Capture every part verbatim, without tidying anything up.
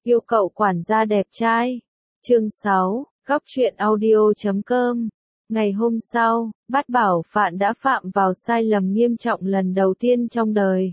Yêu cậu quản gia đẹp trai. Chương sáu, góc truyện audio chấm com. Ngày hôm sau, Bát Bảo Phạn đã phạm vào sai lầm nghiêm trọng lần đầu tiên trong đời.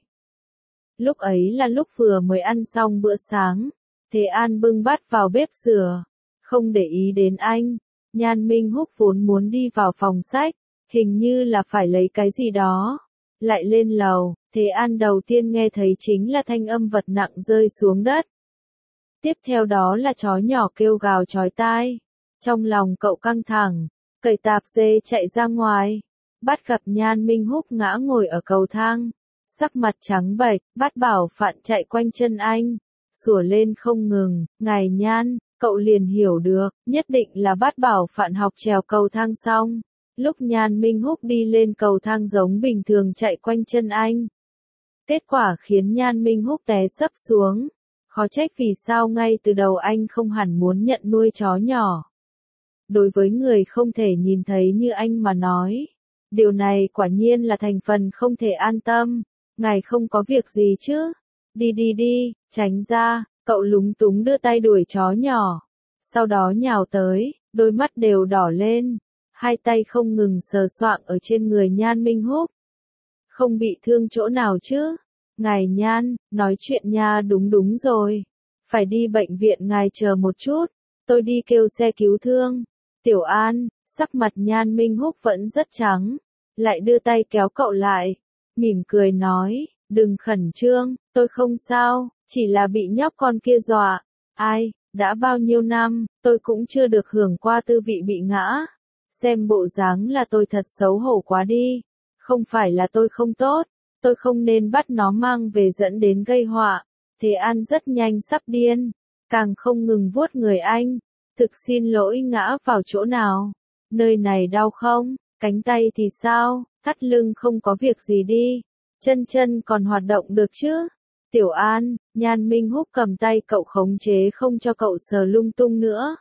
Lúc ấy là lúc vừa mới ăn xong bữa sáng, Thế An bưng bát vào bếp rửa, không để ý đến anh. Nhan Minh Húc vốn muốn đi vào phòng sách, hình như là phải lấy cái gì đó, lại lên lầu. Thế An đầu tiên nghe thấy chính là thanh âm vật nặng rơi xuống đất. Tiếp theo đó là chó nhỏ kêu gào chói tai. Trong lòng cậu căng thẳng, cởi tạp dề chạy ra ngoài. Bắt gặp Nhan Minh Húc ngã ngồi ở cầu thang, sắc mặt trắng bệch. Bát Bảo Phạn chạy quanh chân anh, sủa lên không ngừng. Ngài Nhan, cậu liền hiểu được, nhất định là Bát Bảo Phạn học trèo cầu thang xong. Lúc Nhan Minh Húc đi lên cầu thang giống bình thường chạy quanh chân anh. Kết quả khiến Nhan Minh Húc té sấp xuống. Khó trách vì sao ngay từ đầu anh không hẳn muốn nhận nuôi chó nhỏ. Đối với người không thể nhìn thấy như anh mà nói, điều này quả nhiên là thành phần không thể an tâm. Ngài không có việc gì chứ? Đi đi đi, tránh ra. Cậu lúng túng đưa tay đuổi chó nhỏ, sau đó nhào tới, đôi mắt đều đỏ lên, hai tay không ngừng sờ soạng ở trên người Nhan Minh Húc. Không bị thương chỗ nào chứ? Ngài Nhan, nói chuyện nha. Đúng đúng rồi, phải đi bệnh viện. Ngài chờ một chút, tôi đi kêu xe cứu thương. Tiểu An, sắc mặt Nhan Minh Húc vẫn rất trắng, lại đưa tay kéo cậu lại, mỉm cười nói, đừng khẩn trương, tôi không sao, chỉ là bị nhóc con kia dọa. Ai, đã bao nhiêu năm, tôi cũng chưa được hưởng qua tư vị bị ngã. Xem bộ dáng là tôi thật xấu hổ quá đi. Không phải là tôi không tốt, tôi không nên bắt nó mang về dẫn đến gây họa. Thế An rất nhanh sắp điên, càng không ngừng vuốt người anh. Thực xin lỗi, ngã vào chỗ nào? Nơi này đau không? Cánh tay thì sao? Thắt lưng không có việc gì đi. Chân chân còn hoạt động được chứ? Tiểu An, Nhan Minh Húc cầm tay cậu khống chế không cho cậu sờ lung tung nữa.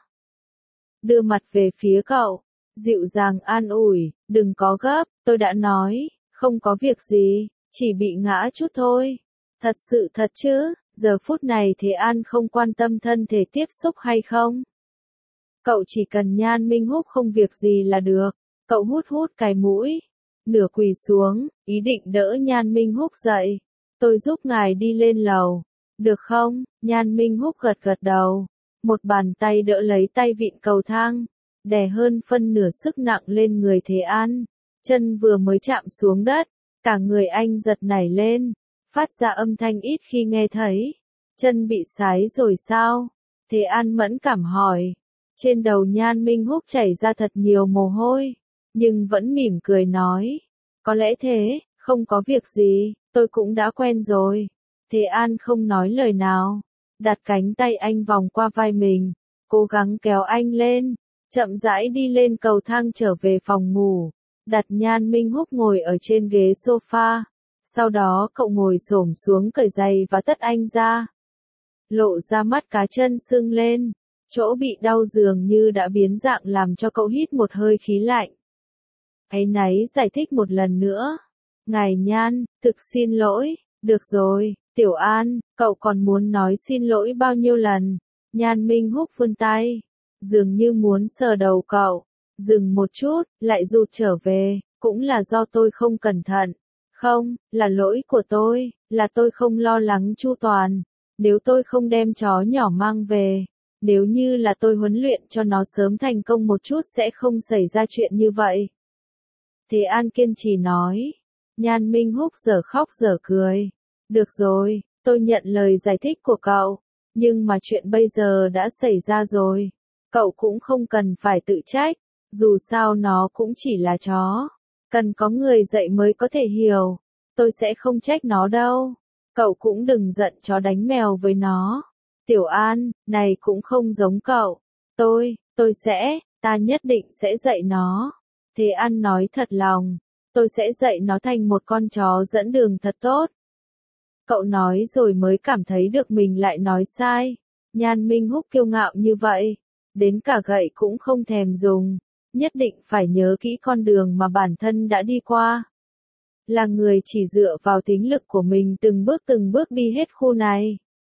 Đưa mặt về phía cậu, dịu dàng an ủi, đừng có gấp, tôi đã nói, không có việc gì, chỉ bị ngã chút thôi. Thật sự thật chứ? Giờ phút này Thế An không quan tâm thân thể tiếp xúc hay không. Cậu chỉ cần Nhan Minh Húc không việc gì là được. Cậu hút hút cái mũi, nửa quỳ xuống, ý định đỡ Nhan Minh Húc dậy. Tôi giúp ngài đi lên lầu, được không? Nhan Minh Húc gật gật đầu, một bàn tay đỡ lấy tay vịn cầu thang, đè hơn phân nửa sức nặng lên người Thế An. Chân vừa mới chạm xuống đất, cả người anh giật nảy lên, phát ra âm thanh ít khi nghe thấy. Chân bị sái rồi sao? Thế An mẫn cảm hỏi. Trên đầu Nhan Minh Húc chảy ra thật nhiều mồ hôi, nhưng vẫn mỉm cười nói, có lẽ thế, không có việc gì, tôi cũng đã quen rồi. Thế An không nói lời nào, đặt cánh tay anh vòng qua vai mình, cố gắng kéo anh lên, chậm rãi đi lên cầu thang trở về phòng ngủ, đặt Nhan Minh Húc ngồi ở trên ghế sofa. Sau đó cậu ngồi xổm xuống cởi giày và tất anh ra, lộ ra mắt cá chân sưng lên. Chỗ bị đau dường như đã biến dạng làm cho cậu hít một hơi khí lạnh. Áy náy giải thích một lần nữa. Ngài Nhan, thực xin lỗi. Được rồi, Tiểu An, cậu còn muốn nói xin lỗi bao nhiêu lần? Nhan Minh Húc vươn tay, dường như muốn sờ đầu cậu. Dừng một chút, lại rụt trở về. Cũng là do tôi không cẩn thận. Không, là lỗi của tôi, là tôi không lo lắng chu toàn. Nếu tôi không đem chó nhỏ mang về, nếu như là tôi huấn luyện cho nó sớm thành công một chút sẽ không xảy ra chuyện như vậy. Thế An kiên trì nói. Nhan Minh Húc giờ khóc giờ cười. Được rồi, tôi nhận lời giải thích của cậu, nhưng mà chuyện bây giờ đã xảy ra rồi. Cậu cũng không cần phải tự trách, dù sao nó cũng chỉ là chó. Cần có người dạy mới có thể hiểu. Tôi sẽ không trách nó đâu. Cậu cũng đừng giận chó đánh mèo với nó. Tiểu An, này cũng không giống cậu. Tôi, tôi sẽ, ta nhất định sẽ dạy nó. Thế An nói thật lòng, tôi sẽ dạy nó thành một con chó dẫn đường thật tốt. Cậu nói rồi mới cảm thấy được mình lại nói sai. Nhan Minh Húc kiêu ngạo như vậy, đến cả gậy cũng không thèm dùng, nhất định phải nhớ kỹ con đường mà bản thân đã đi qua. Là người chỉ dựa vào tính lực của mình từng bước từng bước đi hết khu này.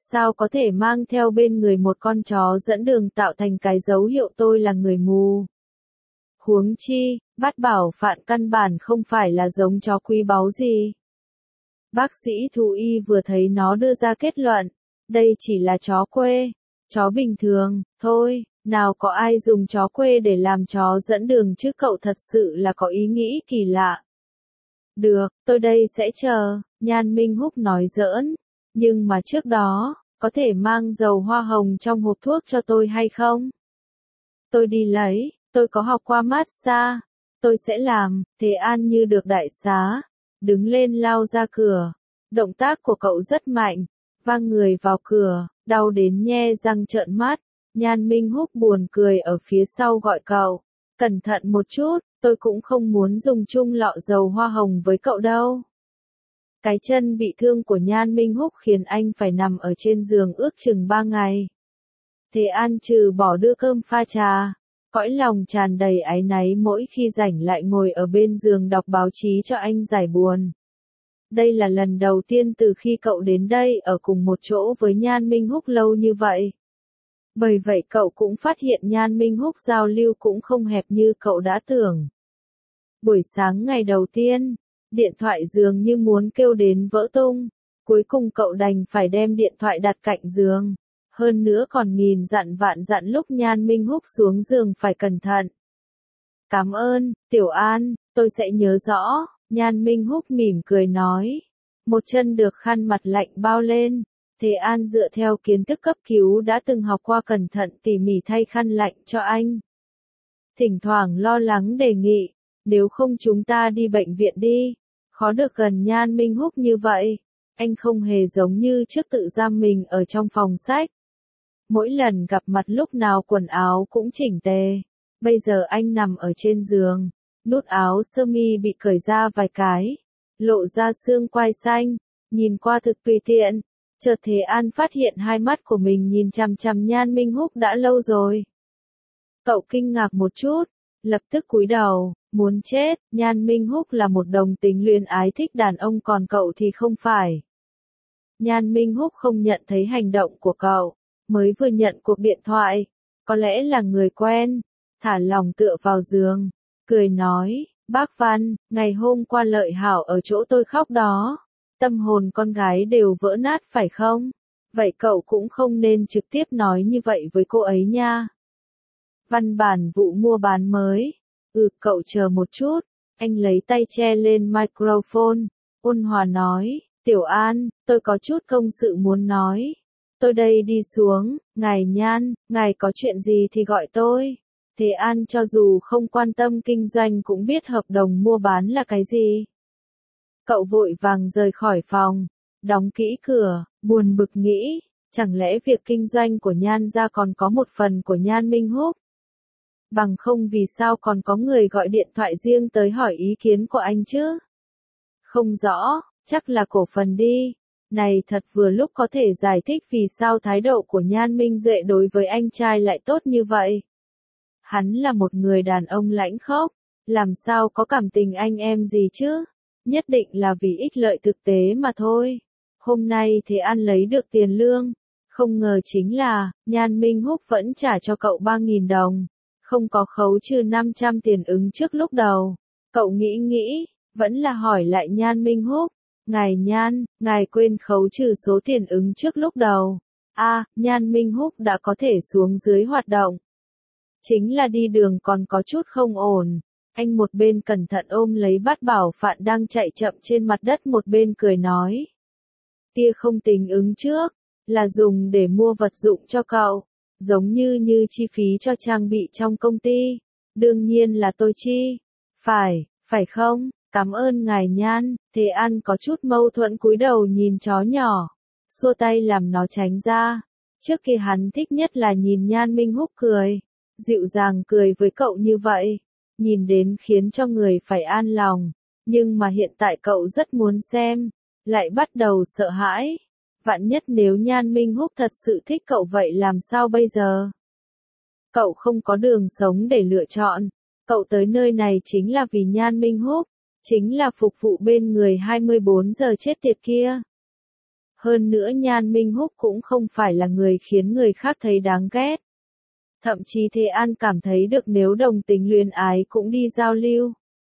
Sao có thể mang theo bên người một con chó dẫn đường tạo thành cái dấu hiệu tôi là người mù? Huống chi, Bát Bảo Phạn căn bản không phải là giống chó quý báu gì. Bác sĩ thú y vừa thấy nó đưa ra kết luận, đây chỉ là chó quê, chó bình thường, thôi, nào có ai dùng chó quê để làm chó dẫn đường chứ, cậu thật sự là có ý nghĩ kỳ lạ. Được, tôi đây sẽ chờ, Nhan Minh Húc nói giỡn, nhưng mà trước đó, có thể mang dầu hoa hồng trong hộp thuốc cho tôi hay không? Tôi đi lấy, tôi có học qua massage, tôi sẽ làm. Thế An như được đại xá, đứng lên lao ra cửa. Động tác của cậu rất mạnh, vang người vào cửa, đau đến nhe răng trợn mắt. Nhan Minh Húc buồn cười ở phía sau gọi cậu, cẩn thận một chút, tôi cũng không muốn dùng chung lọ dầu hoa hồng với cậu đâu. Cái chân bị thương của Nhan Minh Húc khiến anh phải nằm ở trên giường ước chừng ba ngày. Thế An trừ bỏ đưa cơm pha trà, cõi lòng tràn đầy áy náy mỗi khi rảnh lại ngồi ở bên giường đọc báo chí cho anh giải buồn. Đây là lần đầu tiên từ khi cậu đến đây ở cùng một chỗ với Nhan Minh Húc lâu như vậy. Bởi vậy cậu cũng phát hiện Nhan Minh Húc giao lưu cũng không hẹp như cậu đã tưởng. Buổi sáng ngày đầu tiên, điện thoại dường như muốn kêu đến vỡ tung, cuối cùng cậu đành phải đem điện thoại đặt cạnh giường, hơn nữa còn nghìn dặn vạn dặn lúc Nhan Minh Húc xuống giường phải cẩn thận. Cảm ơn, Tiểu An, tôi sẽ nhớ rõ, Nhan Minh Húc mỉm cười nói, một chân được khăn mặt lạnh bao lên. Thế An dựa theo kiến thức cấp cứu đã từng học qua cẩn thận tỉ mỉ thay khăn lạnh cho anh. Thỉnh thoảng lo lắng đề nghị, nếu không chúng ta đi bệnh viện đi, khó được gần Nhan Minh Húc như vậy, anh không hề giống như trước tự giam mình ở trong phòng sách. Mỗi lần gặp mặt lúc nào quần áo cũng chỉnh tề, bây giờ anh nằm ở trên giường, nút áo sơ mi bị cởi ra vài cái, lộ ra xương quai xanh, nhìn qua thực tùy tiện. Chợt Thế An phát hiện hai mắt của mình nhìn chằm chằm Nhan Minh Húc đã lâu rồi. Cậu kinh ngạc một chút, lập tức cúi đầu, muốn chết, Nhan Minh Húc là một đồng tính luyến ái thích đàn ông còn cậu thì không phải. Nhan Minh Húc không nhận thấy hành động của cậu, mới vừa nhận cuộc điện thoại, có lẽ là người quen, thả lòng tựa vào giường, cười nói, bác Văn, ngày hôm qua Lợi Hảo ở chỗ tôi khóc đó. Tâm hồn con gái đều vỡ nát phải không? Vậy cậu cũng không nên trực tiếp nói như vậy với cô ấy nha. Văn bản vụ mua bán mới. Ừ, cậu chờ một chút. Anh lấy tay che lên microphone. Ôn hòa nói, Tiểu An, tôi có chút công sự muốn nói. Tôi đây đi xuống, ngài Nhan, ngài có chuyện gì thì gọi tôi. Thế An cho dù không quan tâm kinh doanh cũng biết hợp đồng mua bán là cái gì. Cậu vội vàng rời khỏi phòng, đóng kỹ cửa, buồn bực nghĩ, chẳng lẽ việc kinh doanh của Nhan gia còn có một phần của Nhan Minh Húc? Bằng không vì sao còn có người gọi điện thoại riêng tới hỏi ý kiến của anh chứ? Không rõ, chắc là cổ phần đi. Này thật vừa lúc có thể giải thích vì sao thái độ của Nhan Minh Duệ đối với anh trai lại tốt như vậy. Hắn là một người đàn ông lãnh khốc, làm sao có cảm tình anh em gì chứ? Nhất định là vì ích lợi thực tế mà thôi. Hôm nay Thế An lấy được tiền lương, không ngờ chính là, Nhan Minh Húc vẫn trả cho cậu ba nghìn đồng, không có khấu trừ năm trăm tiền ứng trước lúc đầu. Cậu nghĩ nghĩ, vẫn là hỏi lại Nhan Minh Húc, ngài Nhan, ngài quên khấu trừ số tiền ứng trước lúc đầu. A, à, Nhan Minh Húc đã có thể xuống dưới hoạt động. Chính là đi đường còn có chút không ổn. Anh một bên cẩn thận ôm lấy Bát Bảo Phạn đang chạy chậm trên mặt đất, một bên cười nói. Tia không tính ứng trước, là dùng để mua vật dụng cho cậu, giống như như chi phí cho trang bị trong công ty. Đương nhiên là tôi chi. Phải, phải không? Cảm ơn ngài Nhan. Thế An có chút mâu thuẫn cúi đầu nhìn chó nhỏ, xua tay làm nó tránh ra. Trước kia hắn thích nhất là nhìn Nhan Minh Húc cười, dịu dàng cười với cậu như vậy. Nhìn đến khiến cho người phải an lòng, nhưng mà hiện tại cậu rất muốn xem, lại bắt đầu sợ hãi. Vạn nhất nếu Nhan Minh Húc thật sự thích cậu vậy làm sao bây giờ? Cậu không có đường sống để lựa chọn, cậu tới nơi này chính là vì Nhan Minh Húc, chính là phục vụ bên người hai mươi bốn giờ chết tiệt kia. Hơn nữa Nhan Minh Húc cũng không phải là người khiến người khác thấy đáng ghét. Thậm chí Thế An cảm thấy được nếu đồng tính luyến ái cũng đi giao lưu.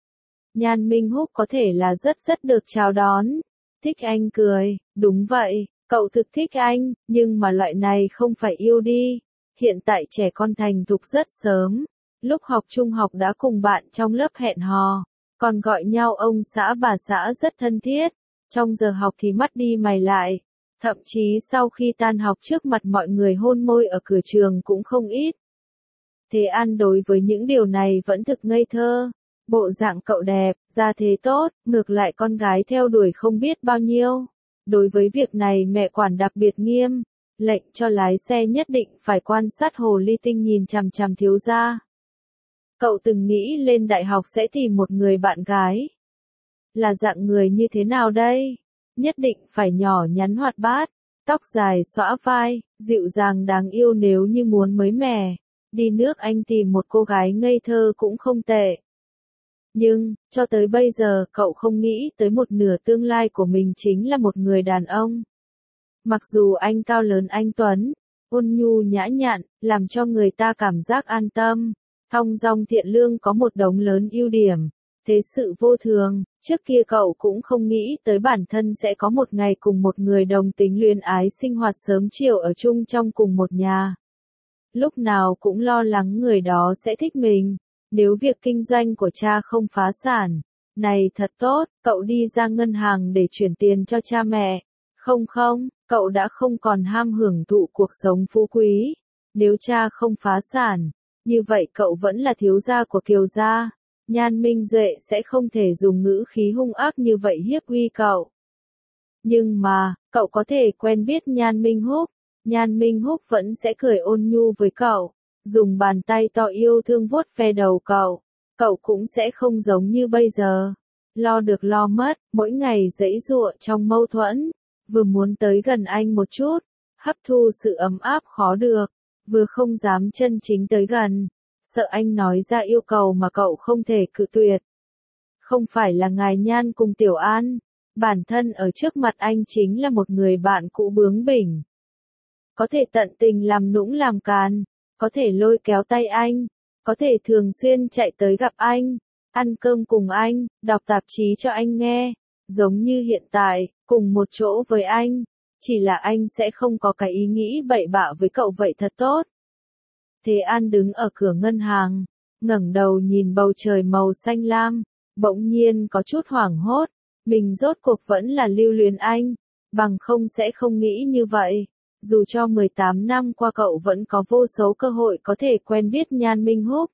Nhan Minh Húc có thể là rất rất được chào đón. Thích anh cười, đúng vậy, cậu thực thích anh, nhưng mà loại này không phải yêu đi. Hiện tại trẻ con thành thục rất sớm. Lúc học trung học đã cùng bạn trong lớp hẹn hò, còn gọi nhau ông xã bà xã rất thân thiết. Trong giờ học thì mắt đi mày lại. Thậm chí sau khi tan học trước mặt mọi người hôn môi ở cửa trường cũng không ít. Thế An đối với những điều này vẫn thực ngây thơ. Bộ dạng cậu đẹp, gia thế tốt, ngược lại con gái theo đuổi không biết bao nhiêu. Đối với việc này mẹ quản đặc biệt nghiêm, lệnh cho lái xe nhất định phải quan sát hồ ly tinh nhìn chằm chằm thiếu gia. Cậu từng nghĩ lên đại học sẽ tìm một người bạn gái. Là dạng người như thế nào đây? Nhất định phải nhỏ nhắn hoạt bát, tóc dài xõa vai, dịu dàng đáng yêu nếu như muốn mới mẻ. Đi nước Anh tìm một cô gái ngây thơ cũng không tệ. Nhưng, cho tới bây giờ cậu không nghĩ tới một nửa tương lai của mình chính là một người đàn ông. Mặc dù anh cao lớn anh tuấn, ôn nhu nhã nhặn, làm cho người ta cảm giác an tâm, thong dong thiện lương có một đống lớn ưu điểm, thế sự vô thường, trước kia cậu cũng không nghĩ tới bản thân sẽ có một ngày cùng một người đồng tính luyến ái sinh hoạt sớm chiều ở chung trong cùng một nhà. Lúc nào cũng lo lắng người đó sẽ thích mình. Nếu việc kinh doanh của cha không phá sản, này thật tốt, cậu đi ra ngân hàng để chuyển tiền cho cha mẹ. Không không, cậu đã không còn ham hưởng thụ cuộc sống phú quý. Nếu cha không phá sản, như vậy cậu vẫn là thiếu gia của Kiều gia. Nhan Minh Duệ sẽ không thể dùng ngữ khí hung ác như vậy hiếp uy cậu. Nhưng mà, cậu có thể quen biết Nhan Minh Húc. Nhan Minh Húc vẫn sẽ cười ôn nhu với cậu. Dùng bàn tay to yêu thương vuốt ve đầu cậu, cậu cũng sẽ không giống như bây giờ. Lo được lo mất, mỗi ngày giãy giụa trong mâu thuẫn, vừa muốn tới gần anh một chút, hấp thu sự ấm áp khó được, vừa không dám chân chính tới gần, sợ anh nói ra yêu cầu mà cậu không thể cự tuyệt. Không phải là ngài Nhan cùng Tiểu An, bản thân ở trước mặt anh chính là một người bạn cũ bướng bỉnh. Có thể tận tình làm nũng làm càn. Có thể lôi kéo tay anh, có thể thường xuyên chạy tới gặp anh, ăn cơm cùng anh, đọc tạp chí cho anh nghe, giống như hiện tại, cùng một chỗ với anh, chỉ là anh sẽ không có cái ý nghĩ bậy bạ với cậu vậy thật tốt. Thế An đứng ở cửa ngân hàng, ngẩng đầu nhìn bầu trời màu xanh lam, bỗng nhiên có chút hoảng hốt, mình rốt cuộc vẫn là lưu luyến anh, bằng không sẽ không nghĩ như vậy. Dù cho mười tám năm qua cậu vẫn có vô số cơ hội có thể quen biết Nhan Minh Húc.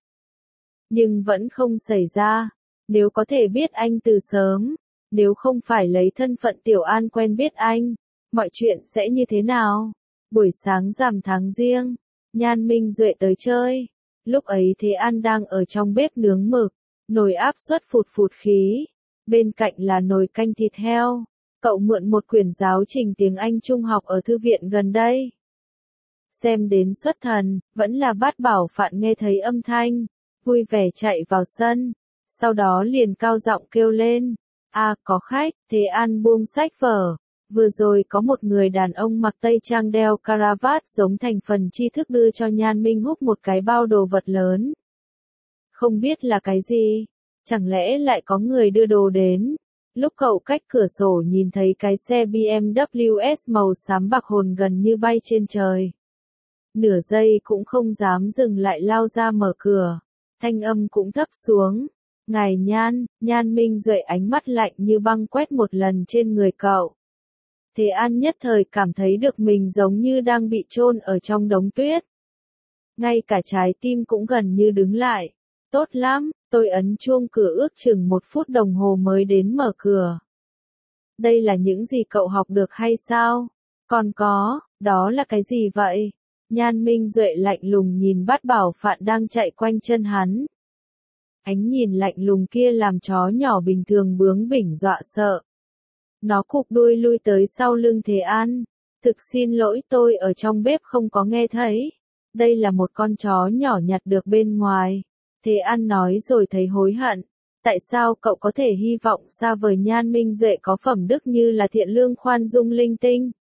Nhưng vẫn không xảy ra. Nếu có thể biết anh từ sớm, nếu không phải lấy thân phận Tiểu An quen biết anh, mọi chuyện sẽ như thế nào? Buổi sáng rằm tháng Giêng, Nhan Minh Duệ tới chơi. Lúc ấy Thế An đang ở trong bếp nướng mực, nồi áp suất phụt phụt khí. Bên cạnh là nồi canh thịt heo. Cậu mượn một quyển giáo trình tiếng Anh trung học ở thư viện gần đây. Xem đến xuất thần, vẫn là Bát Bảo Phạn nghe thấy âm thanh, vui vẻ chạy vào sân, sau đó liền cao giọng kêu lên, "A, có khách." Thế An buông sách vở, vừa rồi có một người đàn ông mặc tây trang đeo caravat giống thành phần tri thức đưa cho Nhan Minh Húc một cái bao đồ vật lớn. Không biết là cái gì, chẳng lẽ lại có người đưa đồ đến. Lúc cậu cách cửa sổ nhìn thấy cái xe bê em vê màu xám bạc hồn gần như bay trên trời. Nửa giây cũng không dám dừng lại lao ra mở cửa. Thanh âm cũng thấp xuống. "Ngài Nhan." Nhan Minh Duệ ánh mắt lạnh như băng quét một lần trên người cậu. Thế An nhất thời cảm thấy được mình giống như đang bị chôn ở trong đống tuyết. Ngay cả trái tim cũng gần như đứng lại. "Tốt lắm." Tôi ấn chuông cửa ước chừng một phút đồng hồ mới đến mở cửa. "Đây là những gì cậu học được hay sao?" "Còn có, đó là cái gì vậy?" Nhan Minh Duệ lạnh lùng nhìn Bát Bảo Phạn đang chạy quanh chân hắn. Ánh nhìn lạnh lùng kia làm chó nhỏ bình thường bướng bỉnh dọa sợ. Nó cụp đuôi lui tới sau lưng Thế An. "Thực xin lỗi, tôi ở trong bếp không có nghe thấy. Đây là một con chó nhỏ nhặt được bên ngoài." Thế An nói rồi thấy hối hận. Tại sao cậu có thể hy vọng xa vời Nhan Minh Duệ có phẩm đức như là thiện lương khoan dung linh tinh?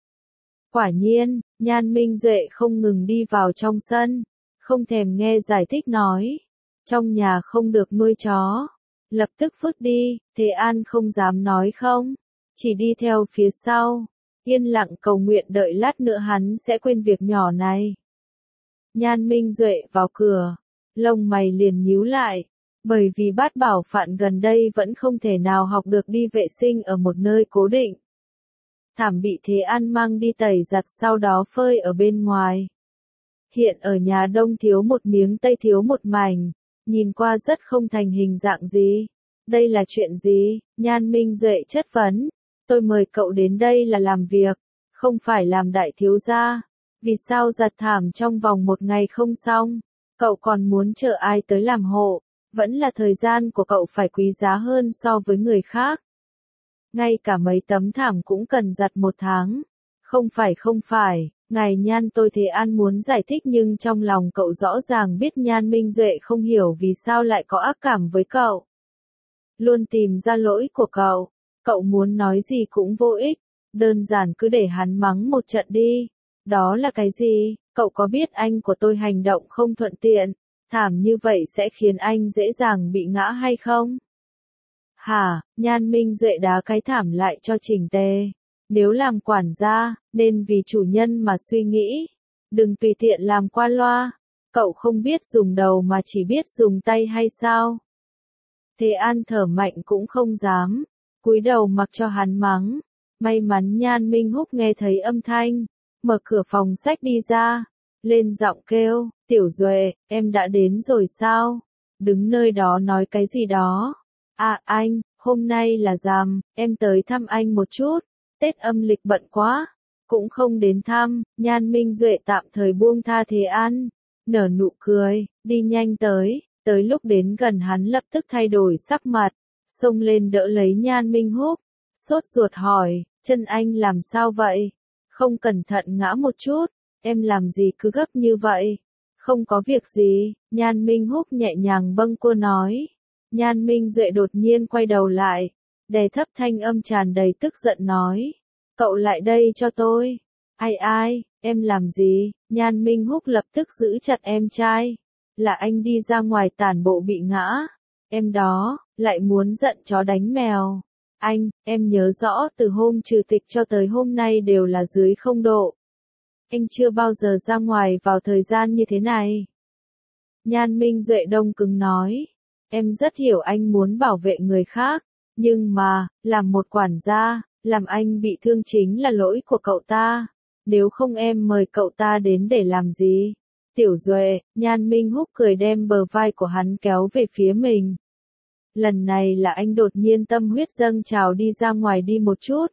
Quả nhiên, Nhan Minh Duệ không ngừng đi vào trong sân, không thèm nghe giải thích nói. Trong nhà không được nuôi chó. Lập tức vứt đi, Thế An không dám nói không. Chỉ đi theo phía sau. Yên lặng cầu nguyện đợi lát nữa hắn sẽ quên việc nhỏ này. Nhan Minh Duệ vào cửa. Lông mày liền nhíu lại. Bởi vì Bát Bảo Phạn gần đây vẫn không thể nào học được đi vệ sinh ở một nơi cố định. Thảm bị Thế An mang đi tẩy giặt sau đó phơi ở bên ngoài. Hiện ở nhà đông thiếu một miếng tây thiếu một mảnh, nhìn qua rất không thành hình dạng gì. Đây là chuyện gì? Nhan Minh Duệ chất vấn. Tôi mời cậu đến đây là làm việc, không phải làm đại thiếu gia. Vì sao giặt thảm trong vòng một ngày không xong? Cậu còn muốn chờ ai tới làm hộ? Vẫn là thời gian của cậu phải quý giá hơn so với người khác. Ngay cả mấy tấm thảm cũng cần giặt một tháng. Không phải không phải, ngài Nhan tôi Thế An muốn giải thích nhưng trong lòng cậu rõ ràng biết Nhan Minh Duệ không hiểu vì sao lại có ác cảm với cậu. Luôn tìm ra lỗi của cậu, cậu muốn nói gì cũng vô ích, đơn giản cứ để hắn mắng một trận đi. Đó là cái gì? Cậu có biết anh của tôi hành động không thuận tiện, thảm như vậy sẽ khiến anh dễ dàng bị ngã hay không? Hả? Nhan Minh Duệ đá cái thảm lại cho chỉnh tề. Nếu làm quản gia, nên vì chủ nhân mà suy nghĩ. Đừng tùy tiện làm qua loa. Cậu không biết dùng đầu mà chỉ biết dùng tay hay sao? Thế An thở mạnh cũng không dám. Cúi đầu mặc cho hắn mắng. May mắn Nhan Minh Húc nghe thấy âm thanh. Mở cửa phòng sách đi ra. Lên giọng kêu, Tiểu Duệ, em đã đến rồi sao? Đứng nơi đó nói cái gì đó? À anh, hôm nay là rằm, em tới thăm anh một chút. Tết âm lịch bận quá, cũng không đến thăm. Nhan Minh Duệ tạm thời buông tha Thế An, nở nụ cười, đi nhanh tới. Tới lúc đến gần hắn lập tức thay đổi sắc mặt, xông lên đỡ lấy Nhan Minh Húc, sốt ruột hỏi, chân anh làm sao vậy? Không cẩn thận ngã một chút, em làm gì cứ gấp như vậy? Không có việc gì, Nhan Minh Húc nhẹ nhàng bâng quơ nói. Nhan Minh Duệ đột nhiên quay đầu lại, đè thấp thanh âm tràn đầy tức giận nói, cậu lại đây cho tôi. Ai ai, em làm gì? Nhan Minh Húc lập tức giữ chặt em trai. Là anh đi ra ngoài tản bộ bị ngã. Em đó, lại muốn giận chó đánh mèo. Anh, em nhớ rõ từ hôm trừ tịch cho tới hôm nay đều là dưới không độ. Anh chưa bao giờ ra ngoài vào thời gian như thế này. Nhan Minh Duệ đông cứng nói. Em rất hiểu anh muốn bảo vệ người khác. Nhưng mà, làm một quản gia, làm anh bị thương chính là lỗi của cậu ta. Nếu không em mời cậu ta đến để làm gì? Tiểu Duệ, Nhan Minh Húc cười đem bờ vai của hắn kéo về phía mình. Lần này là anh đột nhiên tâm huyết dâng trào đi ra ngoài đi một chút.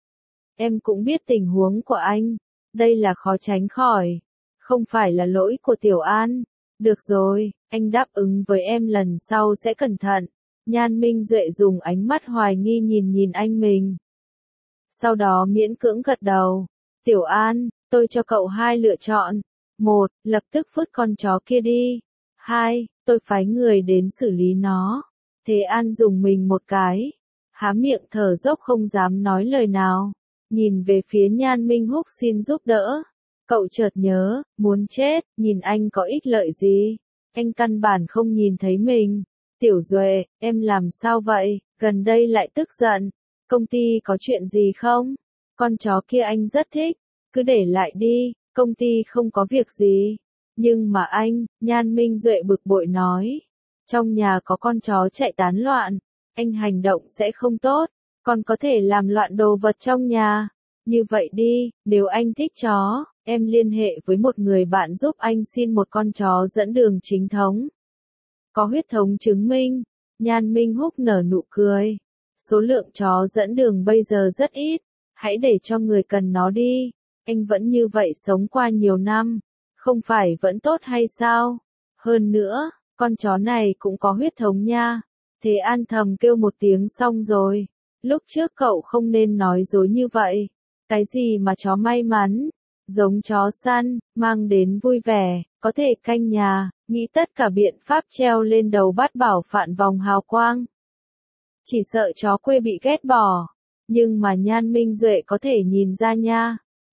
Em cũng biết tình huống của anh. Đây là khó tránh khỏi. Không phải là lỗi của Tiểu An. Được rồi, anh đáp ứng với em lần sau sẽ cẩn thận. Nhan Minh Duệ dùng ánh mắt hoài nghi nhìn nhìn anh mình. Sau đó miễn cưỡng gật đầu. Tiểu An, tôi cho cậu hai lựa chọn. Một, lập tức vứt con chó kia đi. Hai, tôi phái người đến xử lý nó. Thế An dùng mình một cái. Há miệng thở dốc không dám nói lời nào. Nhìn về phía Nhan Minh Húc xin giúp đỡ. Cậu chợt nhớ, muốn chết, nhìn anh có ích lợi gì. Anh căn bản không nhìn thấy mình. Tiểu Duệ, em làm sao vậy, gần đây lại tức giận. Công ty có chuyện gì không? Con chó kia anh rất thích. Cứ để lại đi, công ty không có việc gì. Nhưng mà anh, Nhan Minh Duệ bực bội nói. Trong nhà có con chó chạy tán loạn. Anh hành động sẽ không tốt. Còn có thể làm loạn đồ vật trong nhà. Như vậy đi, nếu anh thích chó, em liên hệ với một người bạn giúp anh xin một con chó dẫn đường chính thống. Có huyết thống chứng minh. Nhan Minh Húc nở nụ cười. Số lượng chó dẫn đường bây giờ rất ít. Hãy để cho người cần nó đi. Anh vẫn như vậy sống qua nhiều năm. Không phải vẫn tốt hay sao? Hơn nữa, con chó này cũng có huyết thống nha. Thế An thầm kêu một tiếng xong rồi. Lúc trước cậu không nên nói dối như vậy. Cái gì mà chó may mắn? Giống chó săn, mang đến vui vẻ, có thể canh nhà, nghĩ tất cả biện pháp treo lên đầu Bát Bảo Phạn vòng hào quang. Chỉ sợ chó quê bị ghét bỏ. Nhưng mà Nhan Minh Duệ có thể nhìn ra nha.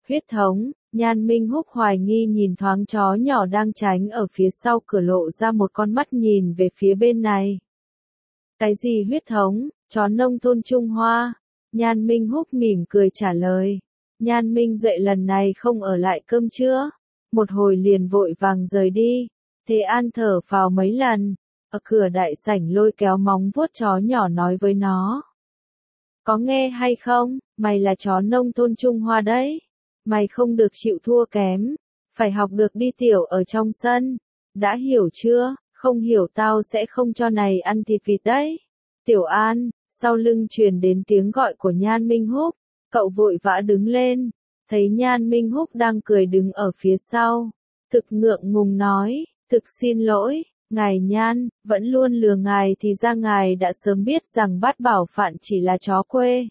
Huyết thống, Nhan Minh Húc hoài nghi nhìn thoáng chó nhỏ đang tránh ở phía sau cửa lộ ra một con mắt nhìn về phía bên này. Cái gì huyết thống, chó nông thôn Trung Hoa? Nhan Minh Húc mỉm cười trả lời. Nhan Minh Duệ lần này không ở lại cơm trưa, một hồi liền vội vàng rời đi. Thế An thở phào mấy lần, ở cửa đại sảnh lôi kéo móng vuốt chó nhỏ nói với nó. Có nghe hay không, mày là chó nông thôn Trung Hoa đấy. Mày không được chịu thua kém, phải học được đi tiểu ở trong sân. Đã hiểu chưa, không hiểu tao sẽ không cho này ăn thịt vịt đấy. Tiểu An, sau lưng truyền đến tiếng gọi của Nhan Minh Húc, cậu vội vã đứng lên, thấy Nhan Minh Húc đang cười đứng ở phía sau. Thực ngượng ngùng nói, thực xin lỗi, ngài Nhan, vẫn luôn lừa ngài thì ra ngài đã sớm biết rằng Bát Bảo Phạn chỉ là chó quê.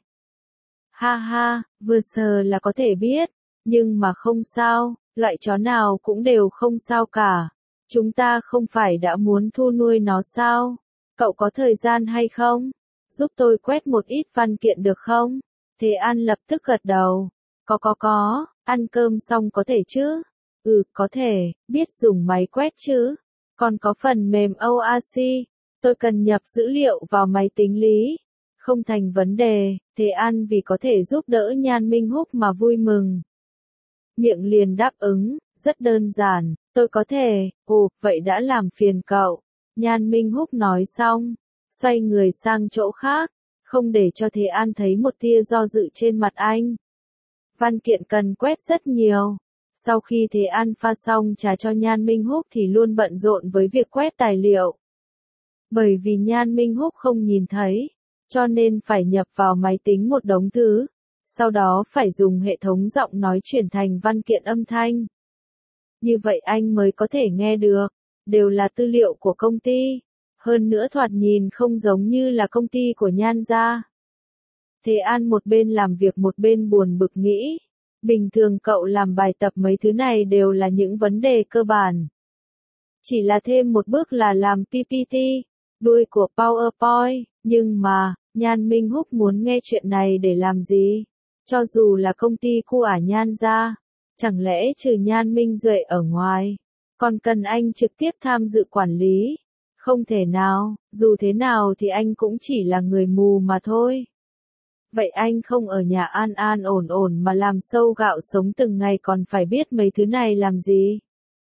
Ha ha, vừa sờ là có thể biết, nhưng mà không sao, loại chó nào cũng đều không sao cả. Chúng ta không phải đã muốn thu nuôi nó sao? Cậu có thời gian hay không? Giúp tôi quét một ít văn kiện được không? Thế An lập tức gật đầu. Có có có, ăn cơm xong có thể chứ? Ừ, có thể, biết dùng máy quét chứ? Còn có phần mềm o a xê, tôi cần nhập dữ liệu vào máy tính lý. Không thành vấn đề, Thế An vì có thể giúp đỡ Nhan Minh Húc mà vui mừng. Miệng liền đáp ứng, rất đơn giản, tôi có thể, ồ, vậy đã làm phiền cậu. Nhan Minh Húc nói xong, xoay người sang chỗ khác, không để cho Thế An thấy một tia do dự trên mặt anh. Văn kiện cần quét rất nhiều. Sau khi Thế An pha xong trà cho Nhan Minh Húc thì luôn bận rộn với việc quét tài liệu. Bởi vì Nhan Minh Húc không nhìn thấy, cho nên phải nhập vào máy tính một đống thứ. Sau đó phải dùng hệ thống giọng nói chuyển thành văn kiện âm thanh. Như vậy anh mới có thể nghe được, đều là tư liệu của công ty, hơn nữa thoạt nhìn không giống như là công ty của Nhan gia. Thế An một bên làm việc một bên buồn bực nghĩ, bình thường cậu làm bài tập mấy thứ này đều là những vấn đề cơ bản. Chỉ là thêm một bước là làm pê pê tê, đuôi của PowerPoint, nhưng mà, Nhan Minh Húc muốn nghe chuyện này để làm gì? Cho dù là công ty của ả Nhan gia, chẳng lẽ trừ Nhan Minh Duệ ở ngoài, còn cần anh trực tiếp tham dự quản lý? Không thể nào, dù thế nào thì anh cũng chỉ là người mù mà thôi. Vậy anh không ở nhà an an ổn ổn mà làm sâu gạo sống từng ngày còn phải biết mấy thứ này làm gì?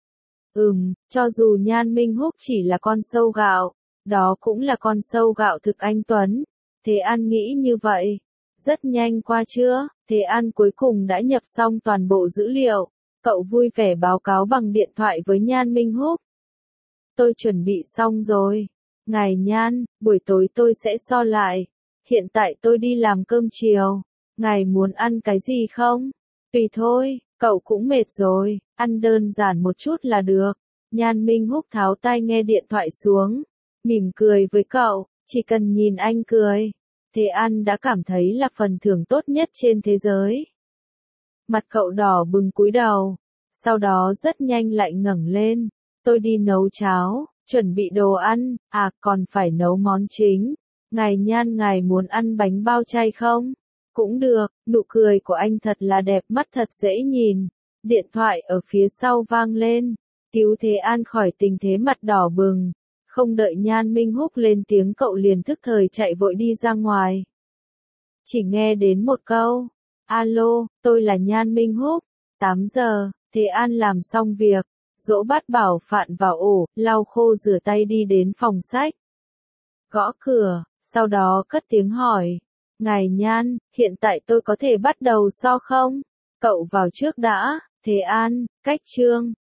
Ừm, cho dù Nhan Minh Húc chỉ là con sâu gạo, đó cũng là con sâu gạo thực anh Tuấn. Thế An nghĩ như vậy. Rất nhanh qua chưa, Thế An cuối cùng đã nhập xong toàn bộ dữ liệu. Cậu vui vẻ báo cáo bằng điện thoại với Nhan Minh Húc. Tôi chuẩn bị xong rồi. Ngài Nhan, buổi tối tôi sẽ so lại. Hiện tại tôi đi làm cơm chiều. Ngài muốn ăn cái gì không? Tùy thôi, cậu cũng mệt rồi, ăn đơn giản một chút là được. Nhan Minh Húc tháo tai nghe điện thoại xuống, mỉm cười với cậu, chỉ cần nhìn anh cười. Thế An đã cảm thấy là phần thưởng tốt nhất trên thế giới. Mặt cậu đỏ bừng cúi đầu, sau đó rất nhanh lại ngẩng lên. Tôi đi nấu cháo, chuẩn bị đồ ăn, à còn phải nấu món chính. Ngài Nhan ngài muốn ăn bánh bao chay không? Cũng được, nụ cười của anh thật là đẹp mắt thật dễ nhìn. Điện thoại ở phía sau vang lên, cứu Thế An khỏi tình thế mặt đỏ bừng. Không đợi Nhan Minh Húc lên tiếng cậu liền thức thời chạy vội đi ra ngoài. Chỉ nghe đến một câu, alo, tôi là Nhan Minh Húc, tám giờ, Thế An làm xong việc, dỗ Bát Bảo Phạn vào ổ, lau khô rửa tay đi đến phòng sách. Gõ cửa, sau đó cất tiếng hỏi, ngài Nhan, hiện tại tôi có thể bắt đầu so không? Cậu vào trước đã, Thế An, cách chương.